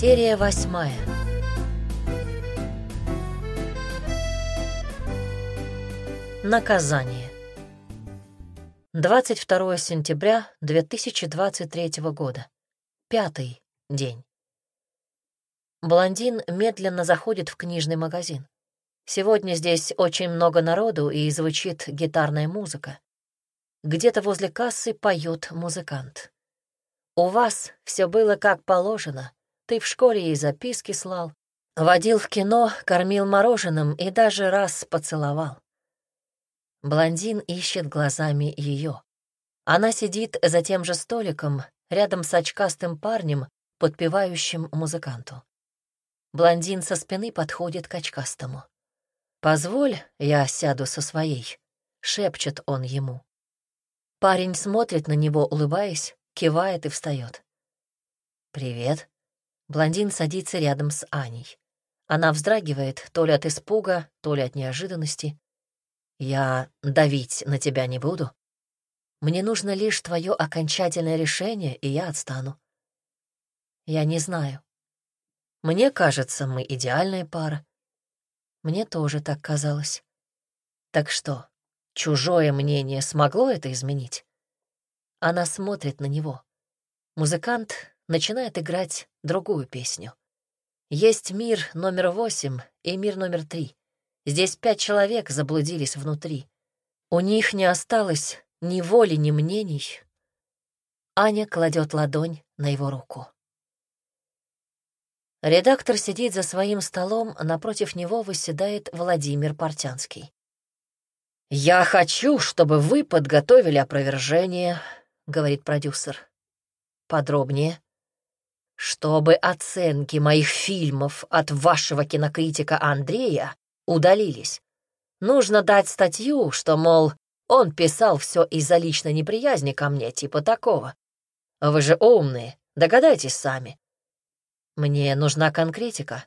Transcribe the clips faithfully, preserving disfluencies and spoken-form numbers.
Серия восьмая. Наказание. двадцать второе сентября две тысячи двадцать третьего года. Пятый день. Блондин медленно заходит в книжный магазин. Сегодня здесь очень много народу и звучит гитарная музыка. Где-то возле кассы поет музыкант. «У вас все было как положено. Ты в школе ей записки слал, водил в кино, кормил мороженым и даже раз поцеловал». Блондин ищет глазами ее. Она сидит за тем же столиком, рядом с очкастым парнем, подпевающим музыканту. Блондин со спины подходит к очкастому. «Позволь, я сяду со своей», — шепчет он ему. Парень смотрит на него, улыбаясь, кивает и встает. «Привет». Блондин садится рядом с Аней. Она вздрагивает то ли от испуга, то ли от неожиданности. «Я давить на тебя не буду. Мне нужно лишь твое окончательное решение, и я отстану». «Я не знаю. Мне кажется, мы идеальная пара». Мне тоже так казалось. Так что, чужое мнение смогло это изменить? Она смотрит на него. Музыкант начинает играть другую песню. Есть мир номер восемь и мир номер три. Здесь пять человек заблудились внутри. У них не осталось ни воли, ни мнений. Аня кладет ладонь на его руку. Редактор сидит за своим столом, напротив него восседает Владимир Портянский. «Я хочу, чтобы вы подготовили опровержение», — говорит продюсер. «Подробнее». «Чтобы оценки моих фильмов от вашего кинокритика Андрея удалились. Нужно дать статью, что, мол, он писал все из-за личной неприязни ко мне, типа такого. Вы же умные, догадайтесь сами. Мне нужна конкретика».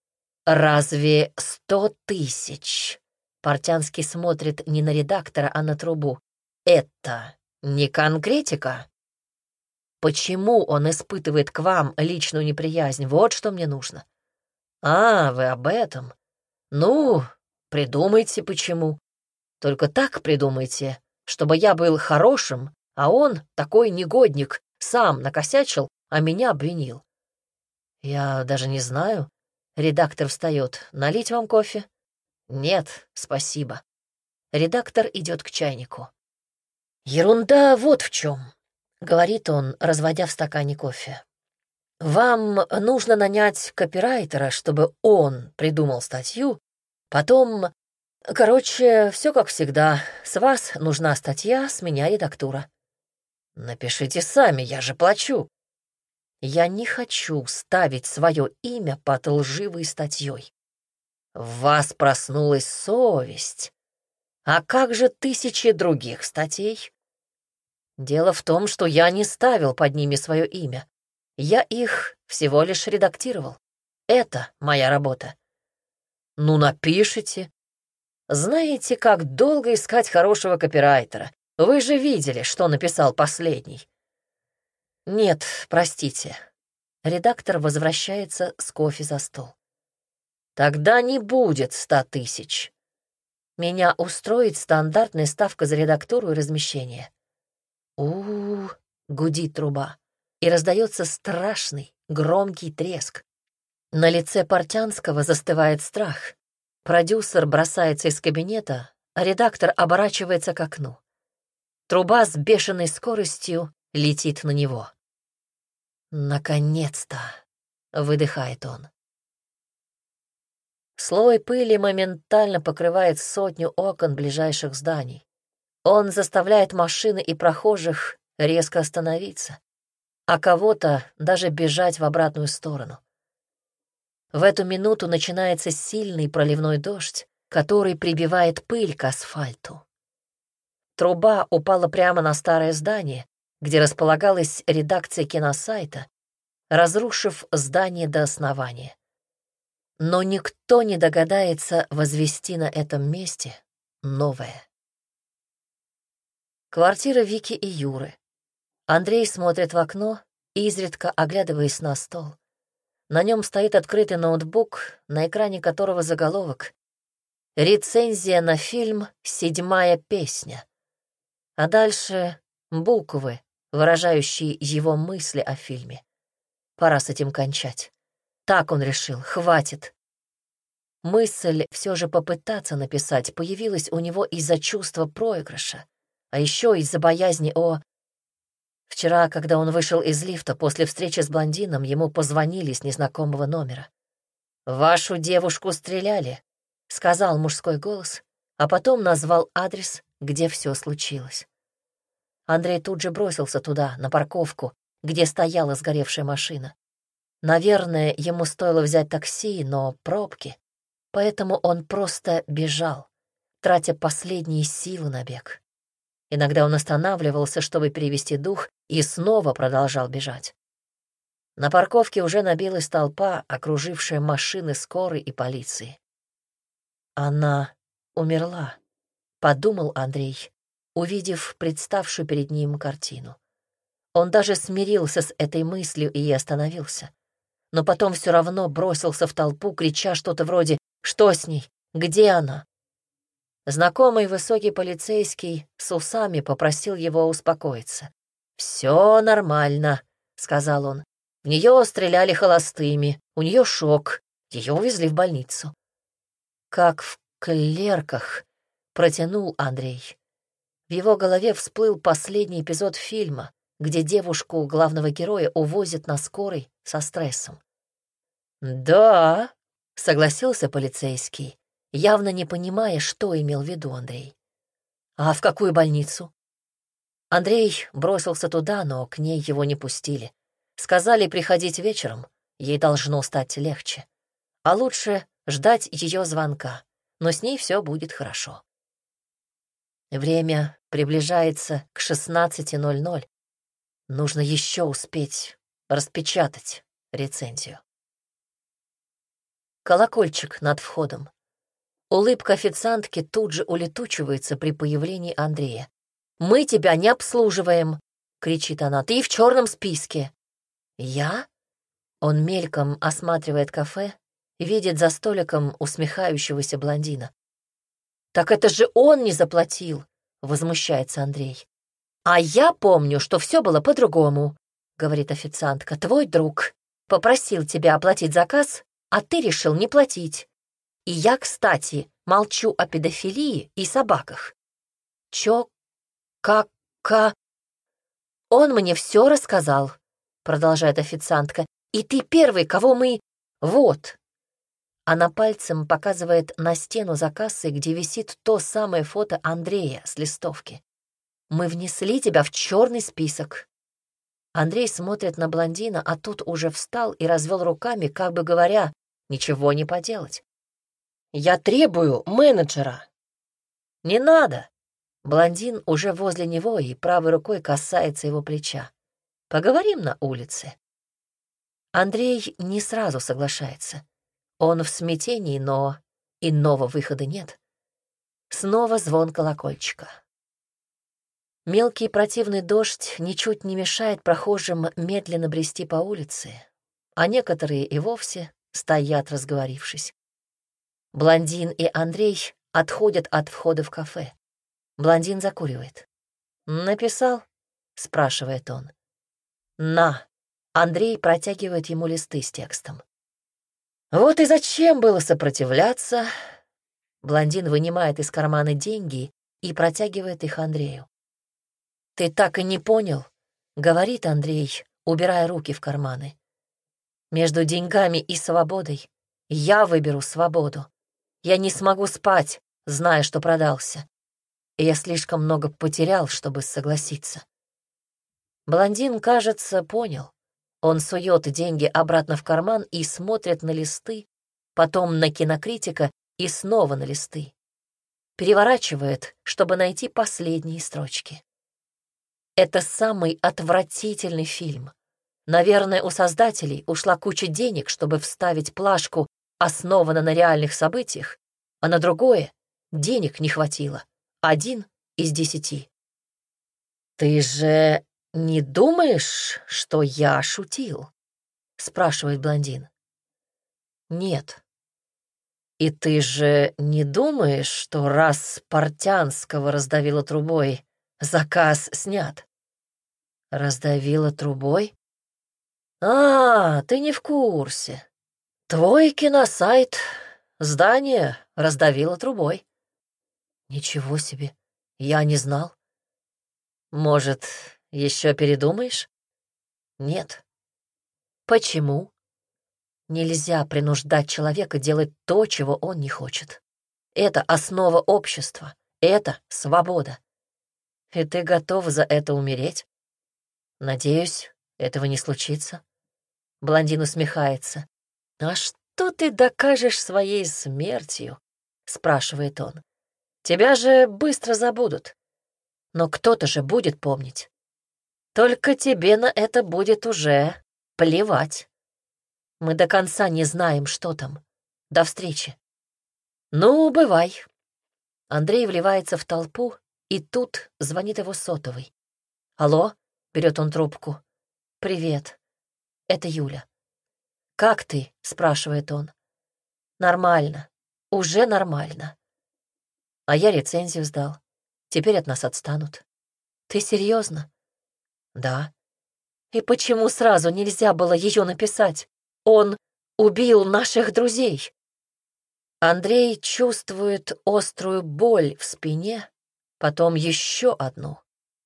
«Разве сто тысяч?» Портянский смотрит не на редактора, а на трубу. «Это не конкретика?» «Почему он испытывает к вам личную неприязнь? Вот что мне нужно». «А, вы об этом? Ну, придумайте, почему. Только так придумайте, чтобы я был хорошим, а он, такой негодник, сам накосячил, а меня обвинил». «Я даже не знаю». Редактор встает. «Налить вам кофе?» «Нет, спасибо». Редактор идет к чайнику. «Ерунда вот в чем», — говорит он, разводя в стакане кофе. «Вам нужно нанять копирайтера, чтобы он придумал статью, потом... Короче, все как всегда. С вас нужна статья, с меня редактура». «Напишите сами, я же плачу». «Я не хочу ставить свое имя под лживой статьей. В вас проснулась совесть. А как же тысячи других статей?» «Дело в том, что я не ставил под ними свое имя. Я их всего лишь редактировал. Это моя работа». «Ну, напишите. Знаете, как долго искать хорошего копирайтера? Вы же видели, что написал последний». «Нет, простите». Редактор возвращается с кофе за стол. «Тогда не будет ста тысяч. Меня устроит стандартная ставка за редактуру и размещение». У-у-у, гудит труба, и раздается страшный, громкий треск. На лице Портянского застывает страх. Продюсер бросается из кабинета, а редактор оборачивается к окну. Труба с бешеной скоростью летит на него. «Наконец-то!» — выдыхает он. Слой пыли моментально покрывает сотню окон ближайших зданий. Он заставляет машины и прохожих резко остановиться, а кого-то даже бежать в обратную сторону. В эту минуту начинается сильный проливной дождь, который прибивает пыль к асфальту. Труба упала прямо на старое здание, где располагалась редакция киносайта, разрушив здание до основания. Но никто не догадается возвести на этом месте новое. Квартира Вики и Юры. Андрей смотрит в окно, изредка оглядываясь на стол. На нем стоит открытый ноутбук, на экране которого заголовок «Рецензия на фильм «Седьмая песня». А дальше буквы, выражающие его мысли о фильме. Пора с этим кончать. Так он решил, хватит. Мысль все же попытаться написать появилась у него из-за чувства проигрыша, а еще из-за боязни о... Вчера, когда он вышел из лифта после встречи с блондином, ему позвонили с незнакомого номера. «Вашу девушку стреляли», — сказал мужской голос, а потом назвал адрес, где все случилось. Андрей тут же бросился туда, на парковку, где стояла сгоревшая машина. Наверное, ему стоило взять такси, но пробки, поэтому он просто бежал, тратя последние силы на бег. Иногда он останавливался, чтобы перевести дух, и снова продолжал бежать. На парковке уже набилась толпа, окружившая машины скорой и полиции. «Она умерла», — подумал Андрей, увидев представшую перед ним картину. Он даже смирился с этой мыслью и остановился. Но потом все равно бросился в толпу, крича что-то вроде «Что с ней? Где она?». Знакомый высокий полицейский с усами попросил его успокоиться. «Все нормально», — сказал он. «В нее стреляли холостыми, у нее шок, ее увезли в больницу». «Как в клерках», — протянул Андрей. В его голове всплыл последний эпизод фильма, где девушку главного героя увозят на скорой со стрессом. «Да», — согласился полицейский, явно не понимая, что имел в виду Андрей. «А в какую больницу?» Андрей бросился туда, но к ней его не пустили. Сказали приходить вечером, ей должно стать легче. А лучше ждать ее звонка, но с ней все будет хорошо. Время приближается к шестнадцати ноль-ноль. Нужно еще успеть распечатать рецензию. Колокольчик над входом. Улыбка официантки тут же улетучивается при появлении Андрея. «Мы тебя не обслуживаем!» — кричит она. «Ты в черном списке!» «Я?» Он мельком осматривает кафе и видит за столиком усмехающегося блондина. «Так это же он не заплатил!» — возмущается Андрей. «А я помню, что все было по-другому», — говорит официантка. «Твой друг попросил тебя оплатить заказ, а ты решил не платить. И я, кстати, молчу о педофилии и собаках». «Чё? Как-ка?» «Он мне все рассказал», — продолжает официантка. «И ты первый, кого мы... Вот». Она пальцем показывает на стену за кассой, где висит то самое фото Андрея с листовки. «Мы внесли тебя в черный список». Андрей смотрит на блондина, а тут уже встал и развел руками, как бы говоря, ничего не поделать. «Я требую менеджера». «Не надо». Блондин уже возле него и правой рукой касается его плеча. «Поговорим на улице». Андрей не сразу соглашается. Он в смятении, но иного выхода нет. Снова звон колокольчика. Мелкий противный дождь ничуть не мешает прохожим медленно брести по улице, а некоторые и вовсе стоят, разговорившись. Блондин и Андрей отходят от входа в кафе. Блондин закуривает. «Написал?» — спрашивает он. «На». Андрей протягивает ему листы с текстом. «Вот и зачем было сопротивляться?» Блондин вынимает из кармана деньги и протягивает их Андрею. «Ты так и не понял?» — говорит Андрей, убирая руки в карманы. «Между деньгами и свободой я выберу свободу. Я не смогу спать, зная, что продался. И я слишком много потерял, чтобы согласиться». Блондин, кажется, понял. Он сует деньги обратно в карман и смотрит на листы, потом на кинокритика и снова на листы. Переворачивает, чтобы найти последние строчки. Это самый отвратительный фильм. Наверное, у создателей ушла куча денег, чтобы вставить плашку «основано на реальных событиях», а на другое денег не хватило. Один из десяти. «Ты же не думаешь, что я шутил?» — спрашивает блондин. Нет. И ты же не думаешь, что раз Портянского раздавила трубой, заказ снят? Раздавила трубой? А, ты не в курсе. Твой киносайт, здание раздавило трубой. Ничего себе, я не знал. Может, еще передумаешь? Нет. Почему? Нельзя принуждать человека делать то, чего он не хочет. Это основа общества, это свобода. И ты готов за это умереть? Надеюсь, этого не случится. Блондин усмехается. «А что ты докажешь своей смертью?» — спрашивает он. «Тебя же быстро забудут. Но кто-то же будет помнить. Только тебе на это будет уже плевать. Мы до конца не знаем, что там. До встречи». «Ну, бывай». Андрей вливается в толпу, и тут звонит его сотовый. «Алло?» — берет он трубку. «Привет. Это Юля». «Как ты?» — спрашивает он. «Нормально. Уже нормально. А я рецензию сдал. Теперь от нас отстанут». «Ты серьезно?» «Да». «И почему сразу нельзя было ее написать? Он убил наших друзей». Андрей чувствует острую боль в спине, потом еще одну.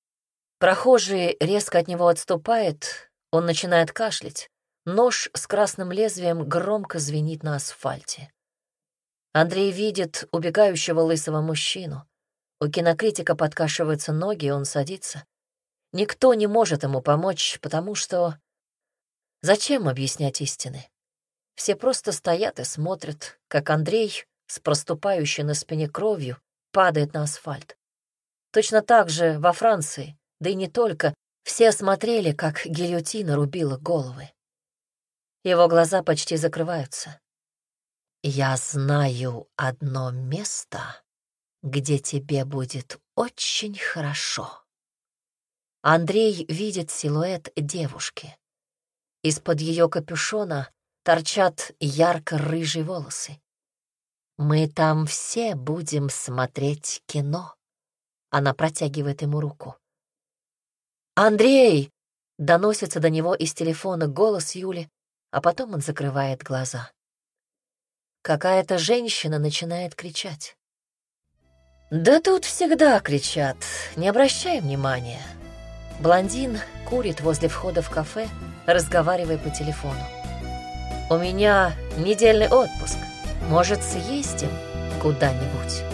Прохожий резко от него отступает, он начинает кашлять. Нож с красным лезвием громко звенит на асфальте. Андрей видит убегающего лысого мужчину. У кинокритика подкашиваются ноги, и он садится. Никто не может ему помочь, потому что... Зачем объяснять истины? Все просто стоят и смотрят, как Андрей с проступающей на спине кровью падает на асфальт. Точно так же во Франции, да и не только, все смотрели, как гильотина рубила головы. Его глаза почти закрываются. «Я знаю одно место, где тебе будет очень хорошо». Андрей видит силуэт девушки. Из-под ее капюшона торчат ярко-рыжие волосы. «Мы там все будем смотреть кино». Она протягивает ему руку. «Андрей!» — доносится до него из телефона голос Юли, а потом он закрывает глаза. Какая-то женщина начинает кричать. «Да тут всегда кричат, не обращай внимания». Блондин курит возле входа в кафе, разговаривая по телефону. «У меня недельный отпуск. Может, съездим куда-нибудь?»